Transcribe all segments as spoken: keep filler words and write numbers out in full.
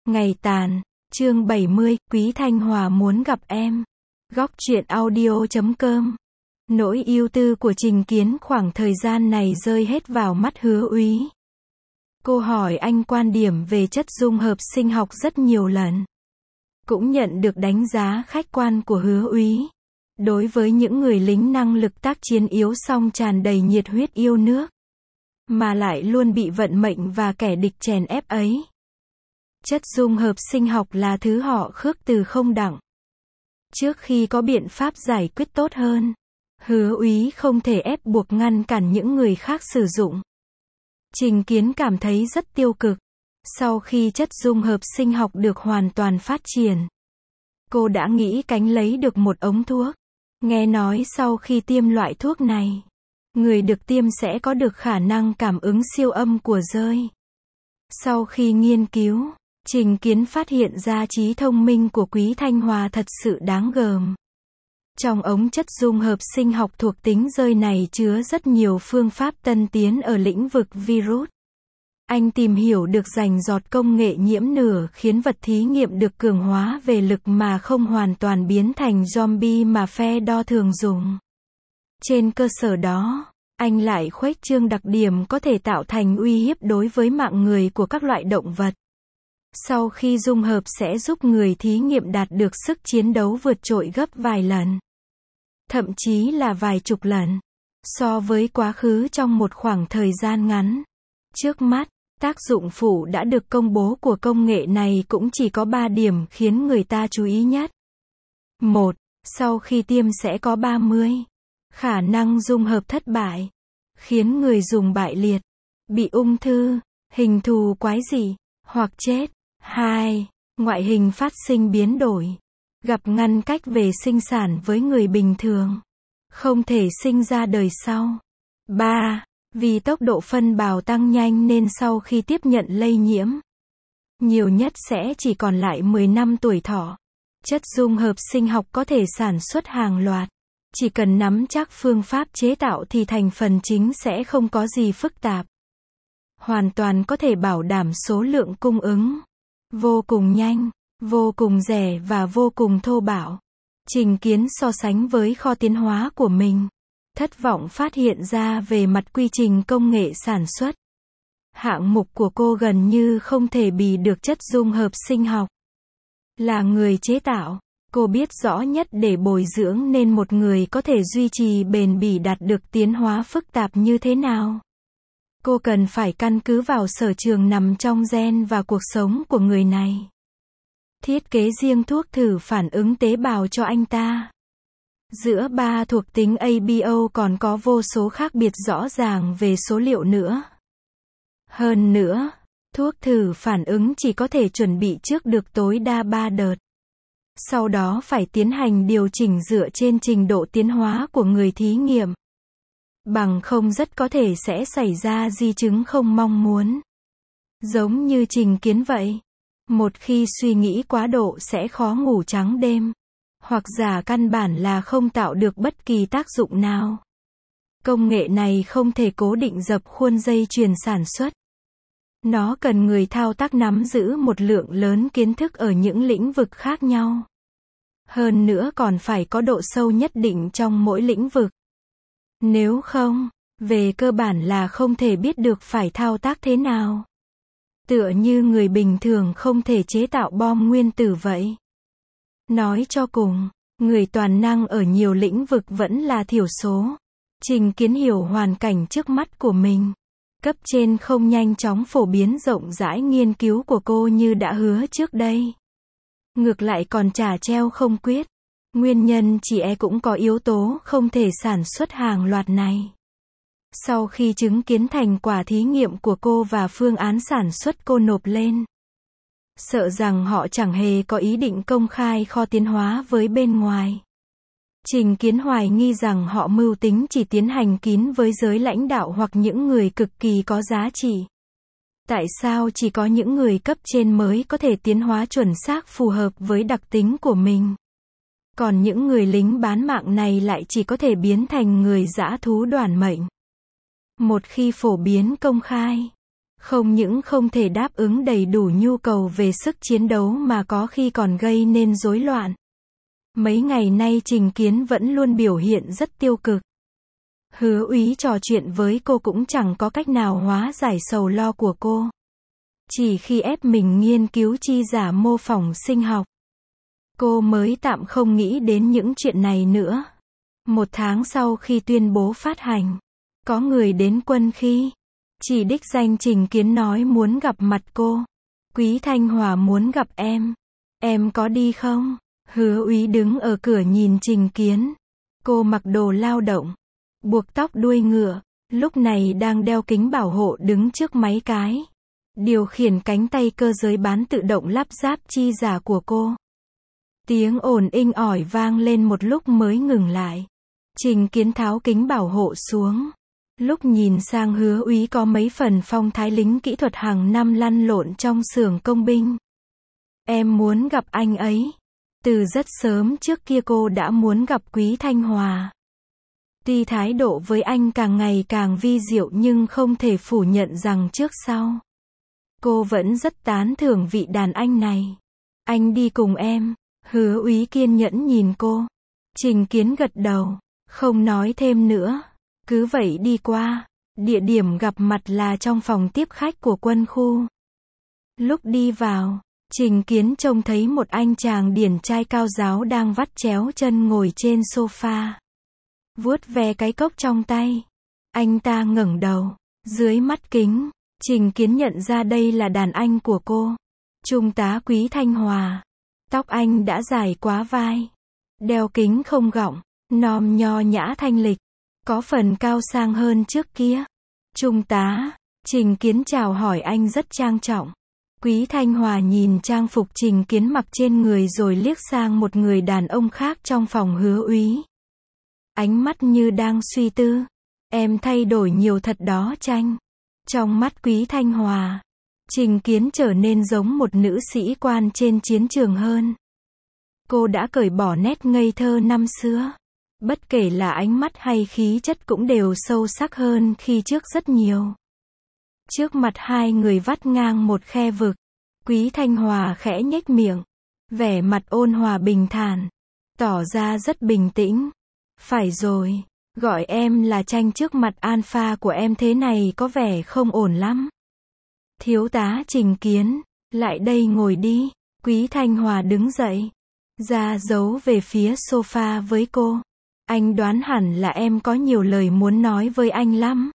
Ngày tàn, chương bảy mươi, Quý Thanh Hòa muốn gặp em. Góc truyện audio chấm com. Nỗi ưu tư của Trình Kiến khoảng thời gian này rơi hết vào mắt Hứa Úy. Cô hỏi anh quan điểm về chất dung hợp sinh học rất nhiều lần. Cũng nhận được đánh giá khách quan của Hứa Úy. Đối với những người lính năng lực tác chiến yếu song tràn đầy nhiệt huyết yêu nước, mà lại luôn bị vận mệnh và kẻ địch chèn ép ấy. Chất dung hợp sinh học là thứ họ khước từ không đặng. Trước khi có biện pháp giải quyết tốt hơn, Hứa Úy không thể ép buộc ngăn cản những người khác sử dụng. Trình Kiến cảm thấy rất tiêu cực. Sau khi chất dung hợp sinh học được hoàn toàn phát triển, cô đã nghĩ cánh lấy được một ống thuốc. Nghe nói sau khi tiêm loại thuốc này, người được tiêm sẽ có được khả năng cảm ứng siêu âm của rơi. Sau khi nghiên cứu, Trình Kiến phát hiện ra trí thông minh của Quý Thanh Hòa thật sự đáng gờm. Trong ống chất dung hợp sinh học thuộc tính rơi này chứa rất nhiều phương pháp tân tiến ở lĩnh vực virus. Anh tìm hiểu được rành rọt công nghệ nhiễm nửa khiến vật thí nghiệm được cường hóa về lực mà không hoàn toàn biến thành zombie mà phe đo thường dùng. Trên cơ sở đó, anh lại khuếch trương đặc điểm có thể tạo thành uy hiếp đối với mạng người của các loại động vật. Sau khi dung hợp sẽ giúp người thí nghiệm đạt được sức chiến đấu vượt trội gấp vài lần, thậm chí là vài chục lần, so với quá khứ trong một khoảng thời gian ngắn. Trước mắt, tác dụng phụ đã được công bố của công nghệ này cũng chỉ có ba điểm khiến người ta chú ý nhất. một. Sau khi tiêm sẽ có ba mươi khả năng dung hợp thất bại, khiến người dùng bại liệt, bị ung thư, hình thù quái dị, hoặc chết. hai. Ngoại hình phát sinh biến đổi, gặp ngăn cách về sinh sản với người bình thường, không thể sinh ra đời sau. ba. Vì tốc độ phân bào tăng nhanh nên sau khi tiếp nhận lây nhiễm, nhiều nhất sẽ chỉ còn lại mười năm tuổi thọ. Chất dung hợp sinh học có thể sản xuất hàng loạt. Chỉ cần nắm chắc phương pháp chế tạo thì thành phần chính sẽ không có gì phức tạp. Hoàn toàn có thể bảo đảm số lượng cung ứng. Vô cùng nhanh, vô cùng rẻ và vô cùng thô bạo. Trình Kiến so sánh với kho tiến hóa của mình. Thất vọng phát hiện ra về mặt quy trình công nghệ sản xuất. Hạng mục của cô gần như không thể bì được chất dung hợp sinh học. Là người chế tạo, cô biết rõ nhất để bồi dưỡng nên một người có thể duy trì bền bỉ đạt được tiến hóa phức tạp như thế nào. Cô cần phải căn cứ vào sở trường nằm trong gen và cuộc sống của người này. Thiết kế riêng thuốc thử phản ứng tế bào cho anh ta. Giữa ba thuộc tính a bê o còn có vô số khác biệt rõ ràng về số liệu nữa. Hơn nữa, thuốc thử phản ứng chỉ có thể chuẩn bị trước được tối đa ba đợt. Sau đó phải tiến hành điều chỉnh dựa trên trình độ tiến hóa của người thí nghiệm. Bằng không rất có thể sẽ xảy ra di chứng không mong muốn. Giống như Trình Kiến vậy. Một khi suy nghĩ quá độ sẽ khó ngủ trắng đêm. Hoặc giả căn bản là không tạo được bất kỳ tác dụng nào. Công nghệ này không thể cố định dập khuôn dây chuyền sản xuất. Nó cần người thao tác nắm giữ một lượng lớn kiến thức ở những lĩnh vực khác nhau. Hơn nữa còn phải có độ sâu nhất định trong mỗi lĩnh vực. Nếu không, về cơ bản là không thể biết được phải thao tác thế nào. Tựa như người bình thường không thể chế tạo bom nguyên tử vậy. Nói cho cùng, người toàn năng ở nhiều lĩnh vực vẫn là thiểu số. Trình Kiến hiểu hoàn cảnh trước mắt của mình. Cấp trên không nhanh chóng phổ biến rộng rãi nghiên cứu của cô như đã hứa trước đây. Ngược lại còn chả treo không quyết. Nguyên nhân chỉ e cũng có yếu tố không thể sản xuất hàng loạt này. Sau khi chứng kiến thành quả thí nghiệm của cô và phương án sản xuất cô nộp lên, sợ rằng họ chẳng hề có ý định công khai kho tiến hóa với bên ngoài. Trình Kiến hoài nghi rằng họ mưu tính chỉ tiến hành kín với giới lãnh đạo hoặc những người cực kỳ có giá trị. Tại sao chỉ có những người cấp trên mới có thể tiến hóa chuẩn xác phù hợp với đặc tính của mình? Còn những người lính bán mạng này lại chỉ có thể biến thành người dã thú đoản mệnh. Một khi phổ biến công khai, Không những không thể đáp ứng đầy đủ nhu cầu về sức chiến đấu mà có khi còn gây nên rối loạn. Mấy ngày nay Trình Kiến vẫn luôn biểu hiện rất tiêu cực. Hứa Úy trò chuyện với cô cũng chẳng có cách nào hóa giải sầu lo của cô. Chỉ khi ép mình nghiên cứu chi giả mô phỏng sinh học, cô mới tạm không nghĩ đến những chuyện này nữa. Một tháng sau khi tuyên bố phát hành, có người đến Quân Khi, chỉ đích danh Trình Kiến nói muốn gặp mặt cô. Quý Thanh Hòa muốn gặp em. Em có đi không? Hứa Úy đứng ở cửa nhìn Trình Kiến. Cô mặc đồ lao động, buộc tóc đuôi ngựa, lúc này đang đeo kính bảo hộ đứng trước máy cái. Điều khiển cánh tay cơ giới bán tự động lắp ráp chi giả của cô. Tiếng ồn inh ỏi vang lên một lúc mới ngừng lại. Trình Kiến tháo kính bảo hộ xuống. Lúc nhìn sang Hứa Úy có mấy phần phong thái lính kỹ thuật hàng năm lăn lộn trong xưởng công binh. Em muốn gặp anh ấy. Từ rất sớm trước kia cô đã muốn gặp Quý Thanh Hòa. Tuy thái độ với anh càng ngày càng vi diệu nhưng không thể phủ nhận rằng trước sau, cô vẫn rất tán thưởng vị đàn anh này. Anh đi cùng em. Hứa Úy kiên nhẫn nhìn cô. Trình Kiến gật đầu, không nói thêm nữa. Cứ vậy đi qua. Địa điểm gặp mặt là trong phòng tiếp khách của quân khu. Lúc đi vào, Trình Kiến trông thấy một anh chàng điển trai cao ráo đang vắt chéo chân ngồi trên sofa, vuốt ve cái cốc trong tay. Anh ta ngẩng đầu, dưới mắt kính, Trình Kiến nhận ra đây là đàn anh của cô, Trung tá Quý Thanh Hòa. Tóc anh đã dài quá vai, đeo kính không gọng, nòm nho nhã thanh lịch, có phần cao sang hơn trước kia. Trung tá, Trình Kiến chào hỏi anh rất trang trọng. Quý Thanh Hòa nhìn trang phục Trình Kiến mặc trên người rồi liếc sang một người đàn ông khác trong phòng Hứa Úy. Ánh mắt như đang suy tư. Em thay đổi nhiều thật đó Tranh. Trong mắt Quý Thanh Hòa, Trình Kiến trở nên giống một nữ sĩ quan trên chiến trường hơn. Cô đã cởi bỏ nét ngây thơ năm xưa. Bất kể là ánh mắt hay khí chất cũng đều sâu sắc hơn khi trước rất nhiều. Trước mặt hai người vắt ngang một khe vực, Quý Thanh Hòa khẽ nhếch miệng, vẻ mặt ôn hòa bình thản, tỏ ra rất bình tĩnh. Phải rồi, gọi em là Tranh trước mặt alpha của em thế này có vẻ không ổn lắm. Thiếu tá Trình Kiến, lại đây ngồi đi. Quý Thanh Hòa đứng dậy, ra dấu về phía sofa với cô. Anh đoán hẳn là em có nhiều lời muốn nói với anh lắm.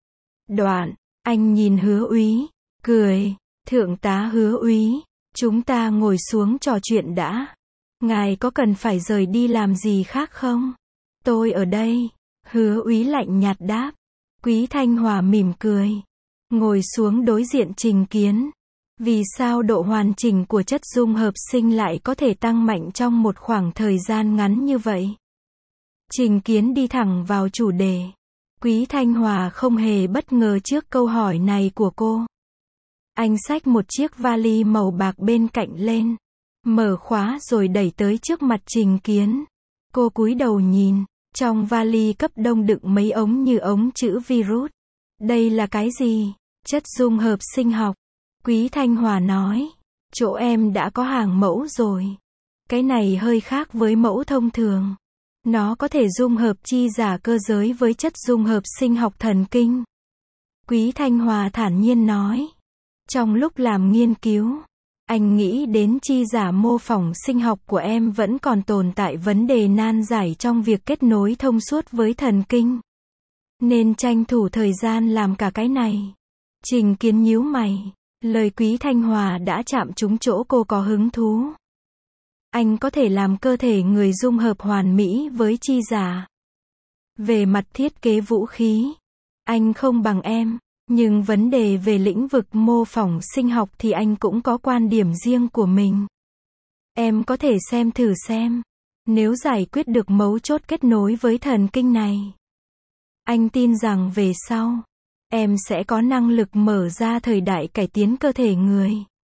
Đoạn, anh nhìn Hứa Úy, cười. Thượng tá Hứa Úy, chúng ta ngồi xuống trò chuyện đã. Ngài có cần phải rời đi làm gì khác không? Tôi ở đây. Hứa Úy lạnh nhạt đáp. Quý Thanh Hòa mỉm cười, ngồi xuống đối diện Trình Kiến. Vì sao độ hoàn chỉnh của chất dung hợp sinh lại có thể tăng mạnh trong một khoảng thời gian ngắn như vậy? Trình Kiến đi thẳng vào chủ đề. Quý Thanh Hòa không hề bất ngờ trước câu hỏi này của cô. Anh xách một chiếc vali màu bạc bên cạnh lên, mở khóa rồi đẩy tới trước mặt Trình Kiến. Cô cúi đầu nhìn, trong vali cấp đông đựng mấy ống như ống chữ virus. Đây là cái gì? Chất dung hợp sinh học. Quý Thanh Hòa nói, chỗ em đã có hàng mẫu rồi. Cái này hơi khác với mẫu thông thường. Nó có thể dung hợp chi giả cơ giới với chất dung hợp sinh học thần kinh. Quý Thanh Hòa thản nhiên nói. Trong lúc làm nghiên cứu, anh nghĩ đến chi giả mô phỏng sinh học của em vẫn còn tồn tại vấn đề nan giải trong việc kết nối thông suốt với thần kinh. Nên tranh thủ thời gian làm cả cái này. Trình Kiến nhíu mày. Lời Quý Thanh Hòa đã chạm trúng chỗ cô có hứng thú. Anh có thể làm cơ thể người dung hợp hoàn mỹ với chi giả. Về mặt thiết kế vũ khí, anh không bằng em. Nhưng vấn đề về lĩnh vực mô phỏng sinh học thì anh cũng có quan điểm riêng của mình. Em có thể xem thử xem. Nếu giải quyết được mấu chốt kết nối với thần kinh này, anh tin rằng về sau, em sẽ có năng lực mở ra thời đại cải tiến cơ thể người.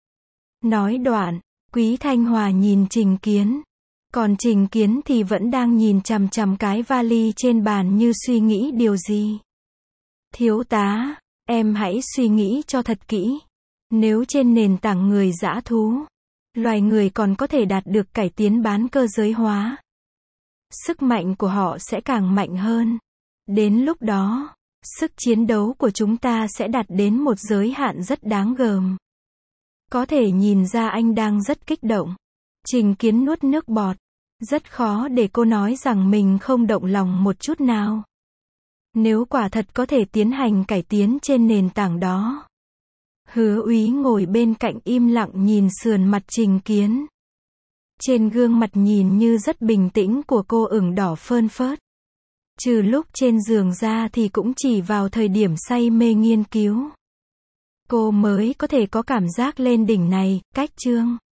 Nói đoạn, Quý Thanh Hòa nhìn Trình Kiến. Còn Trình Kiến thì vẫn đang nhìn chằm chằm cái vali trên bàn như suy nghĩ điều gì. Thiếu tá, Em hãy suy nghĩ cho thật kỹ. Nếu trên nền tảng người dã thú, loài người còn có thể đạt được cải tiến bán cơ giới hóa, sức mạnh của họ sẽ càng mạnh hơn. Đến lúc đó, sức chiến đấu của chúng ta sẽ đạt đến một giới hạn rất đáng gờm. Có thể nhìn ra anh đang rất kích động. Trình Kiến nuốt nước bọt. Rất khó để cô nói rằng mình không động lòng một chút nào. Nếu quả thật có thể tiến hành cải tiến trên nền tảng đó. Hứa Úy ngồi bên cạnh im lặng nhìn sườn mặt Trình Kiến. Trên gương mặt nhìn như rất bình tĩnh của cô ửng đỏ phơn phớt. Trừ lúc trên giường ra thì cũng chỉ vào thời điểm say mê nghiên cứu. Cô mới có thể có cảm giác lên đỉnh này, cách chương.